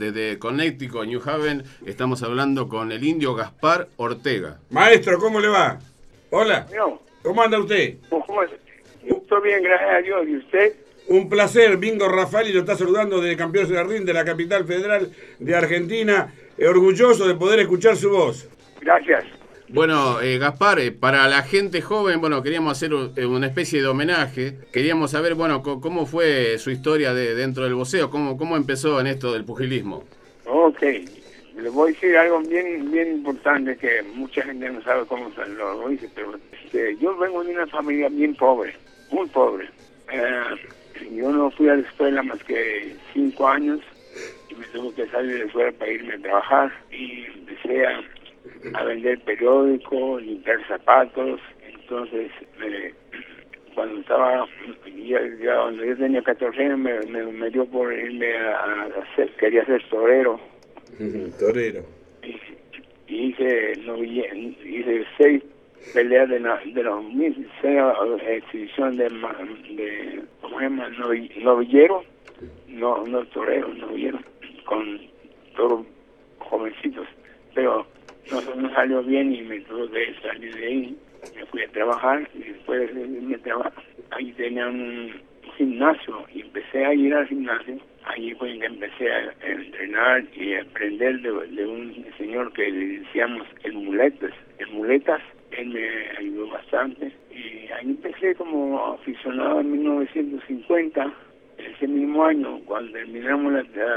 desde Connecticut, New Haven, estamos hablando con el indio Gaspar Ortega. Maestro, ¿cómo le va? Hola. No. ¿Cómo anda usted? ¿Cómo es? Estoy bien, gracias a Dios. ¿Y usted? Un placer, Bingo Rafael, lo está saludando de Campeones de Ring, de la capital federal de Argentina. Orgulloso de poder escuchar su voz. Gracias. Bueno, Gaspar, para la gente joven, bueno, queríamos hacer una especie de homenaje. Queríamos saber, bueno, cómo fue su historia dentro del boxeo, cómo empezó en esto del pugilismo. Ok. Le voy a decir algo bien importante que mucha gente no sabe cómo lo dice, pero yo vengo de una familia bien pobre, muy pobre. Yo no fui a la escuela más que 5 años y me tuve que salir de la escuela para irme a trabajar y empecé a vender periódicos, limpiar zapatos. Entonces, cuando estaba, cuando yo tenía 14 años, me dio por irme quería ser torero. Torero. Y hice 6 peleas de los 6 exhibiciones de ¿cómo se llama? Novillero, no torero, novillero, con toros jovencitos, pero no salió bien y me tuve que salir de ahí. Me fui a trabajar y después de irme a trabajar, ahí tenía un gimnasio y empecé a ir al gimnasio. Allí fue que empecé a entrenar y a aprender de un señor que le decíamos el Muletas. Él me ayudó bastante y ahí empecé como aficionado en 1950. Ese mismo año, cuando terminamos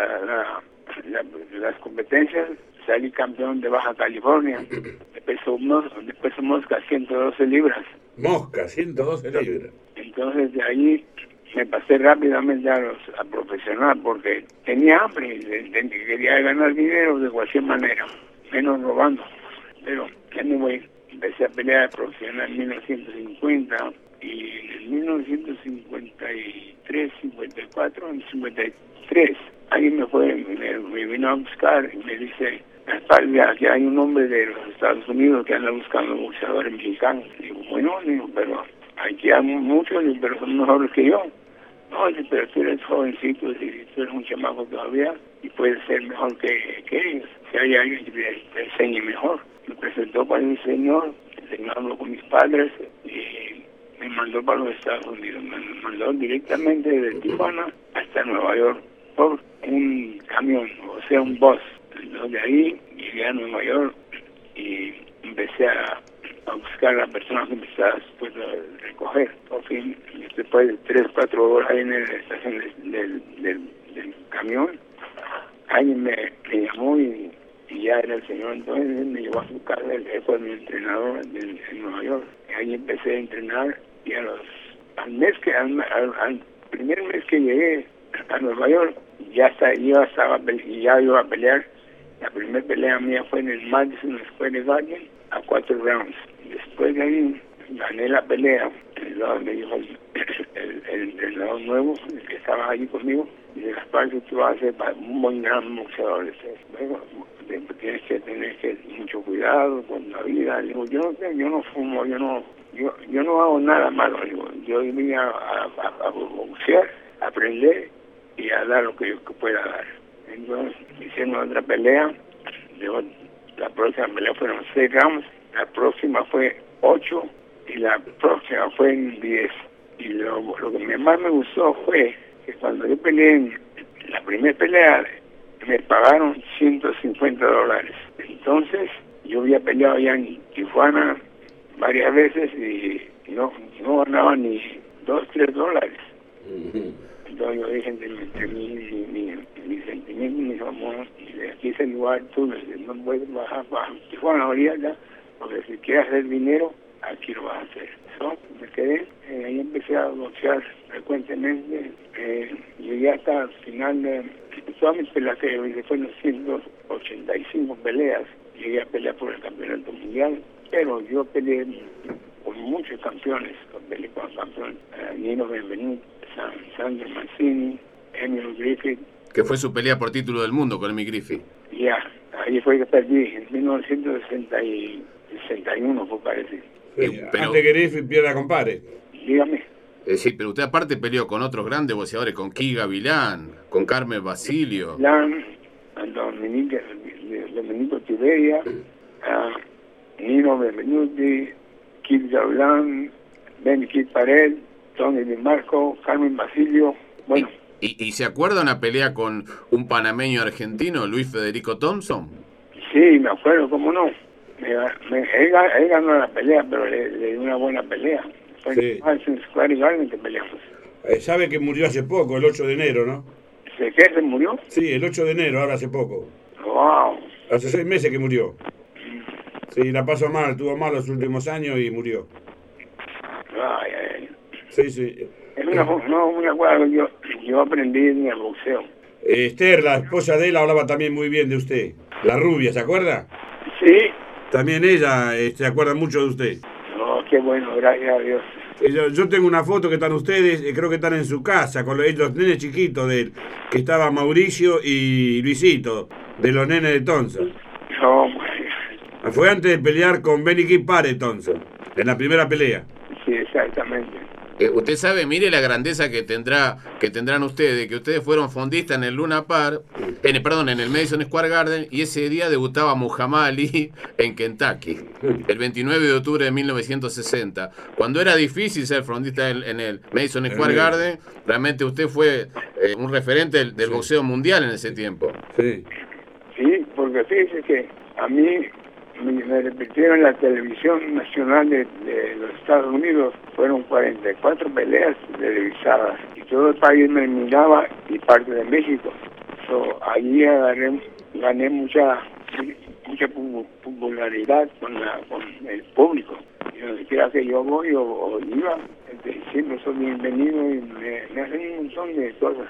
las competencias, salí campeón de Baja California. De peso mosca, 112 libras. Mosca, 112 libras. Entonces de ahí me pasé rápidamente a profesional porque tenía hambre, quería ganar dinero de cualquier manera, menos robando. Pero anyway, empecé a pelear profesional en 1950 y en 1953, 54, en 53, alguien me vino a buscar y me dice, que hay un hombre de los Estados Unidos que anda buscando boxeadores mexicanos. Digo, bueno, pero aquí hay muchos, pero son mejores que yo. No, pero tú eres jovencito, tú eres un chamaco todavía y puedes ser mejor que ellos. Si hay alguien que te enseñe mejor. Me presentó para el señor habló con mis padres y me mandó para los Estados Unidos. Me mandó directamente de Tijuana hasta Nueva York por un camión, o sea, un bus. Entonces de ahí llegué a Nueva York y empecé a buscar a la persona que me estaba dispuesta a recoger. Por fin, después de 3-4 horas ahí en la estación del camión, alguien me llamó y ya era el señor. Entonces él me llevó a su casa, él fue mi entrenador en Nueva York. Y ahí empecé a entrenar y al primer mes que llegué a Nueva York, ya iba a pelear. La primera pelea mía fue en el Madison Square Garden a 4 rounds. Después de ahí gané la pelea. Me dijo el entrenador nuevo, el que estaba allí conmigo, y de las partes tú vas a ser un buen gran boxeador. Luego, tienes que tener mucho cuidado con la vida. Le digo, yo no fumo, yo no hago nada malo. Le digo, yo vine a boxear, a aprender y a dar lo que yo pueda dar. Entonces hicimos otra pelea. La próxima pelea fueron 6 rounds, la próxima fue 8 y la próxima fue en 10. Y lo que más me gustó fue que cuando yo peleé en la primera pelea me pagaron $150. Entonces yo había peleado ya en Tijuana varias veces y no ganaba ni $2-3. Entonces yo dije entre mi sentimiento y mis amores, aquí es el lugar, tú no puedes bajar para Tijuana ahorita, porque si quieres hacer dinero, aquí lo vas a hacer. Me quedé, ahí empecé a boxear frecuentemente, llegué hasta el final de todas mis peleas que yo hice, fueron 185 peleas, llegué a pelear por el campeonato mundial, pero yo peleé con muchos campeones, peleé con campeones, Nino Benvenuto, Sandro Mancini, Emil Griffith. Que fue su pelea por título del mundo con Emil Griffith. Ya, ahí fue que perdí, en 1961 fue parece. Sí, pero, antes que Griffith pierda con Pare. Dígame. Sí, pero usted aparte peleó con otros grandes boxeadores, con Kiga Vilán, con Carmen Basilio. Vilán, Domenico Tiberia, Nino Benvenuti, Kid Darlan, Ben Kid Pared, Tony Di Marco, Carmen Basilio, bueno. ¿Y se acuerda una pelea con un panameño argentino, Luis Federico Thompson? Sí, me acuerdo, cómo no. Él ganó la pelea, pero le dio una buena pelea. Fue en Madison Square Garden que peleamos. Sabe que murió hace poco, el 8 de enero, ¿no? ¿Qué? ¿Se murió? Sí, el 8 de enero, ahora hace poco. Wow. Hace 6 meses que murió. Sí, la pasó mal, tuvo mal los últimos años y murió. Ay. Sí, sí. Es una cosa que yo aprendí en el boxeo. Esther, la esposa de él, hablaba también muy bien de usted. La rubia, ¿se acuerda? Sí. También ella se acuerda mucho de usted. No, qué bueno, gracias a Dios. Yo tengo una foto que están ustedes, creo que están en su casa, con los nenes chiquitos de él, que estaba Mauricio y Luisito, de los nenes de Thompson. No, fue antes de pelear con Benny Kid Pared Thompson, en la primera pelea. Sí, exactamente. Usted sabe, mire la grandeza que tendrán ustedes, que ustedes fueron fondistas en el Luna Park, en el Madison Square Garden, y ese día debutaba Muhammad Ali en Kentucky, el 29 de octubre de 1960. Cuando era difícil ser fondista en el Madison Square Garden, realmente usted fue un referente del boxeo mundial en ese tiempo. Sí. Sí, porque fíjese que a mí me repitieron en la televisión nacional de los Estados Unidos, fueron 44 peleas televisadas y todo el país me miraba y parte de México. Allí gané mucha popularidad con el público. Y donde quiera que yo voy o iba, siempre soy bienvenido y me hacen un montón de cosas.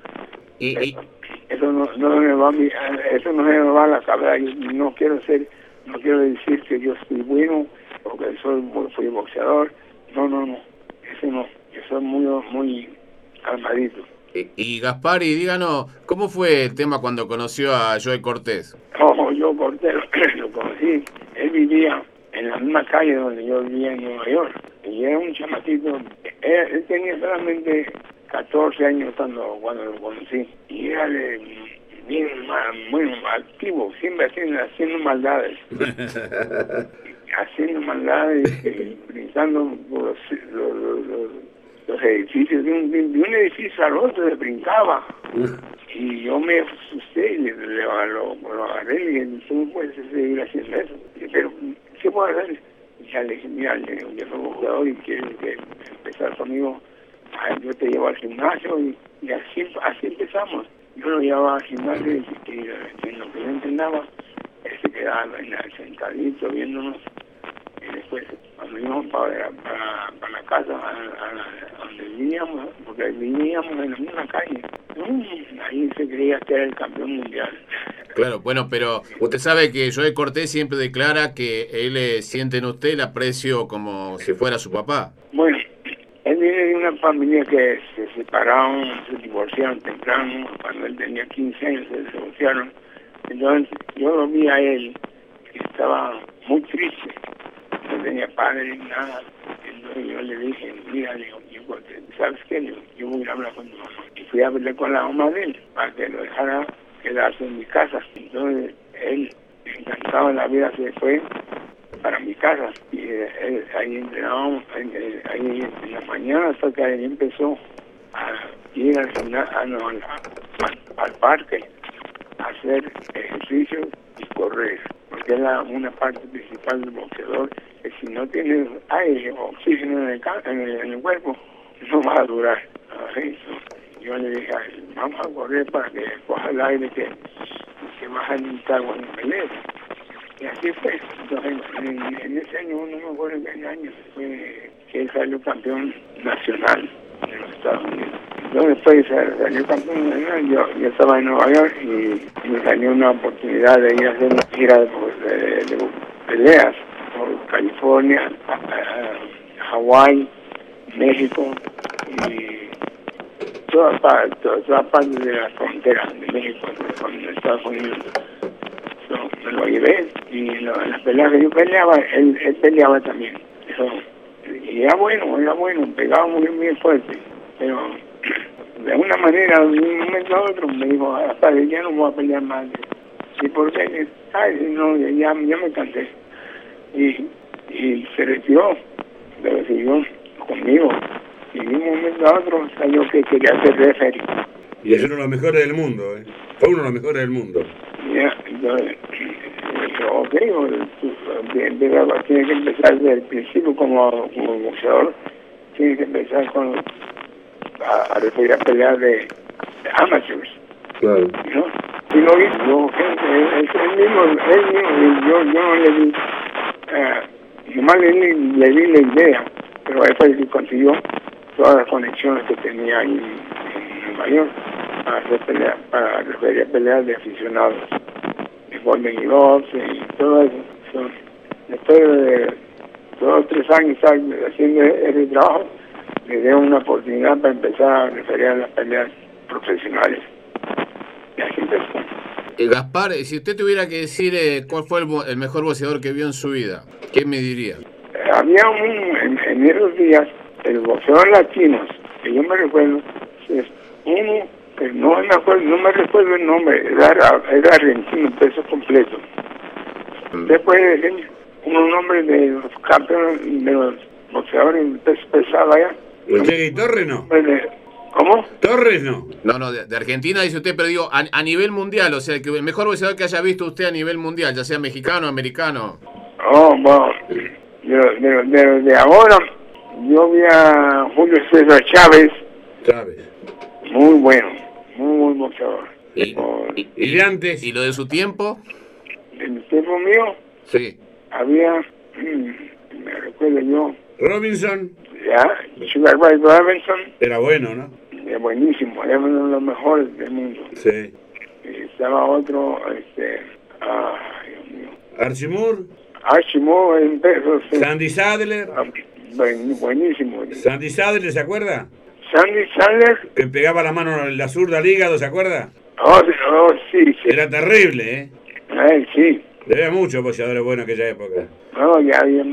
Eso no se me va a la cabeza. Yo no quiero decir que yo soy bueno o que soy boxeador. No. Eso no. Yo soy muy calmadito. Y Gaspari, díganos, ¿cómo fue el tema cuando conoció a Joe Cortés? Yo Cortés lo conocí. Él vivía en la misma calle donde yo vivía en Nueva York. Y era un chamatito. Él tenía solamente 14 años cuando lo conocí. Y era bien muy activo, siempre haciendo maldades. Brincando por los edificios. De un edificio al otro le brincaba. Y yo me asusté y lo agarré y le dije, ¿cómo puedes seguir haciendo eso? Pero, ¿qué puedo hacer? Y ya le dije, mira, yo soy boxeador y quiero empezar conmigo. Yo te llevo al gimnasio y así empezamos. Yo lo llevaba al gimnasio y en lo que yo entrenaba, él se quedaba sentadito viéndonos. Y después, cuando íbamos para la casa, donde vivíamos, porque vivíamos en la misma calle, ahí se creía que era el campeón mundial. Claro, bueno, pero usted sabe que Joe Cortés siempre declara que él siente en usted el aprecio como si fuera su papá. Bueno, él viene de una familia que se separaron, se divorciaron temprano. Cuando él tenía 15 años se divorciaron. Entonces yo lo vi a él, que estaba muy triste. No tenía padre ni nada. Entonces yo le dije, mira, le digo, ¿sabes qué? Yo voy a hablar con tu mamá. Y fui a hablar con la mamá de él para que lo dejara quedarse en mi casa. Entonces él, encantado de la vida, se fue para mi casa y ahí entrenábamos ahí en la mañana hasta que ahí empezó a ir al parque a hacer ejercicio y correr, porque es una parte principal del boxeador, que si no tienes aire o oxígeno en el cuerpo no va a durar. Yo le dije a él, vamos a correr para que coja el aire que vas a necesitar cuando pelees. Y así fue. Entonces, en ese año, no me acuerdo en qué año, fue que él salió campeón nacional en los Estados Unidos. Entonces, después salió campeón nacional, yo estaba en Nueva York y me salió una oportunidad de ir a hacer una gira de peleas por California, Hawái, México y todas partes de la frontera de México con Estados Unidos. Me lo llevé y en las peleas que yo peleaba, él peleaba también. Y era bueno, pegaba muy fuerte. Pero de una manera, de un momento a otro, me dijo, hasta ya no voy a pelear más Sí, porque, ay, no, ya me cansé. Y se retiró conmigo. Y de un momento a otro salió que quería ser referee. Y es uno de los mejores del mundo, ¿eh? Fue uno de los mejores del mundo. Ya, entonces, ok, tiene que empezar desde el principio como boxeador. Tiene que empezar a referir a peleas de amateurs. Claro. ¿No? Y lo hizo, él mismo, yo no le di, nomás le di la idea, pero él fue el que consiguió todas las conexiones que tenía ahí en Nueva York para referir a peleas de aficionados, de Golden Gloves y todo eso. Después de 2 o 3 años haciendo ese trabajo, le dio una oportunidad para empezar a referir a las peleas profesionales. Y así empezó. Gaspar, si usted tuviera que decir cuál fue el mejor boxeador que vio en su vida, ¿qué me diría? Había en esos días, el boxeador latinos, que yo me recuerdo, es uno que no me recuerdo el nombre, era argentino, peso completo. Usted puede decir unos nombres de los campeones, de los boxeadores de peso pesado allá. ¿Y Torres no? ¿Cómo? ¿Torres no? No, de Argentina dice usted, pero digo, a nivel mundial, o sea, el mejor boxeador que haya visto usted a nivel mundial, ya sea mexicano o americano. Oh, bueno, de ahora, yo vi a Julio César Chávez. Muy bueno, muy buen boxeador. ¿Y de antes? ¿Y lo de su tiempo? En el tiempo mío, sí. Había, me recuerdo yo, Robinson. Ya, Sugar Ray Robinson. Era bueno, ¿no? Era buenísimo, era uno de los mejores del mundo. Sí. Y estaba otro, Dios mío. Archie Moore en pesos. Sandy Sadler. Buenísimo. Sandy Sadler, ¿se acuerda? Sandy Sadler. Que pegaba la mano en la zurda al hígado, ¿se acuerda? Oh, sí. Era terrible, ¿eh? Sí. Había muchos boxeadores buenos en aquella época. No, ya había.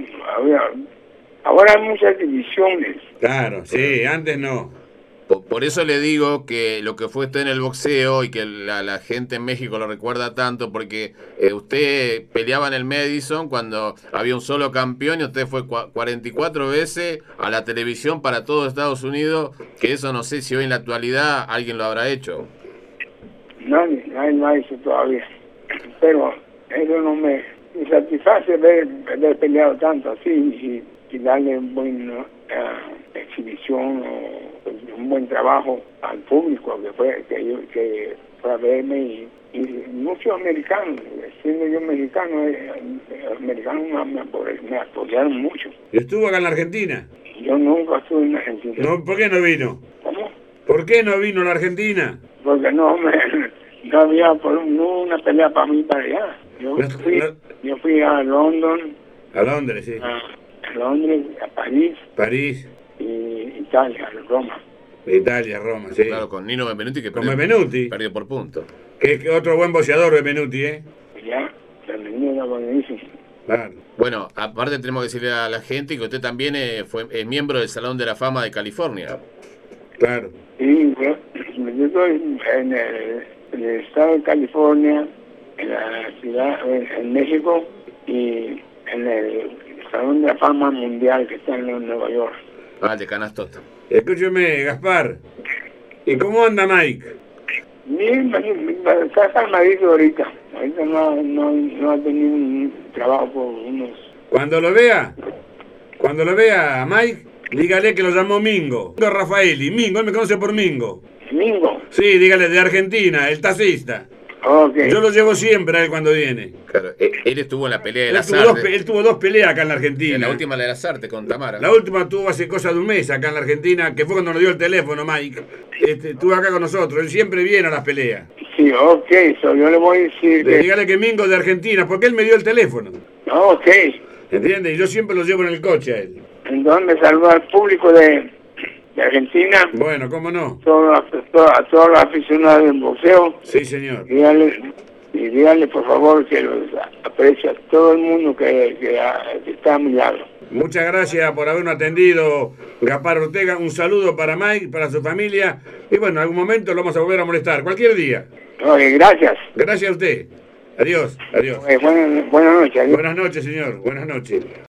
Ahora hay muchas divisiones. Claro, sí, antes no. Por eso le digo que lo que fue usted en el boxeo y que la gente en México lo recuerda tanto, porque usted peleaba en el Madison cuando había un solo campeón y usted fue 44 veces a la televisión para todo Estados Unidos, que eso no sé si hoy en la actualidad alguien lo habrá hecho. Nadie lo ha hecho todavía. Pero eso no me satisface ver peleado tanto así y darle buena exhibición o un buen trabajo al público que fue a verme y muchos americanos, siendo yo mexicano, americanos me apoyaron mucho. ¿Y estuvo acá en la Argentina? Yo nunca estuve en Argentina. No, ¿por qué no vino? ¿Cómo? ¿Por qué no vino a la Argentina? Porque no había una pelea para mí para allá. Yo fui a London. A Londres, sí. A Londres, a París y Italia, a Roma. Roma, sí. Claro, con Nino Benvenuti que perdió por punto. Que otro buen boxeador Benvenuti, ¿eh? Ya, también era buenísimo. Claro. Bueno, aparte tenemos que decirle a la gente que usted también es miembro del Salón de la Fama de California. Claro. Sí, yo estoy en el estado de California, en la ciudad, en México y en el Salón de la Fama Mundial que está en Nueva York. De Canastota. Escúcheme, Gaspar. ¿Y cómo anda Mike? Bien, está calmadito ahorita. Ahorita no ha tenido un trabajo por unos... Cuando lo vea a Mike, dígale que lo llamó Mingo. Rafaeli, Mingo, él me conoce por Mingo. ¿Mingo? Sí, dígale, de Argentina, el taxista. Okay. Yo lo llevo siempre a él cuando viene. Claro, él estuvo en la pelea de las artes. Él tuvo 2 peleas acá en la Argentina. En la última de las artes con Tamara. La última tuvo hace cosa de un mes acá en la Argentina, que fue cuando nos dio el teléfono, Mike. Estuvo acá con nosotros, él siempre viene a las peleas. Sí, yo le voy a decir Dígale que Mingo de Argentina, porque él me dio el teléfono. Ok. ¿Entiendes? Y yo siempre lo llevo en el coche a él. Entonces me saluda al público de Argentina. Bueno, ¿cómo no? A todos los aficionados del boxeo. Sí, señor. Dígale por favor que los aprecia todo el mundo que está a mi lado. Muchas gracias por habernos atendido, Gaspar Ortega. Un saludo para Mike, para su familia. Y bueno, en algún momento lo vamos a volver a molestar, cualquier día. Gracias. Gracias a usted. Adiós, adiós. Buenas noches. Adiós. Buenas noches, señor. Buenas noches.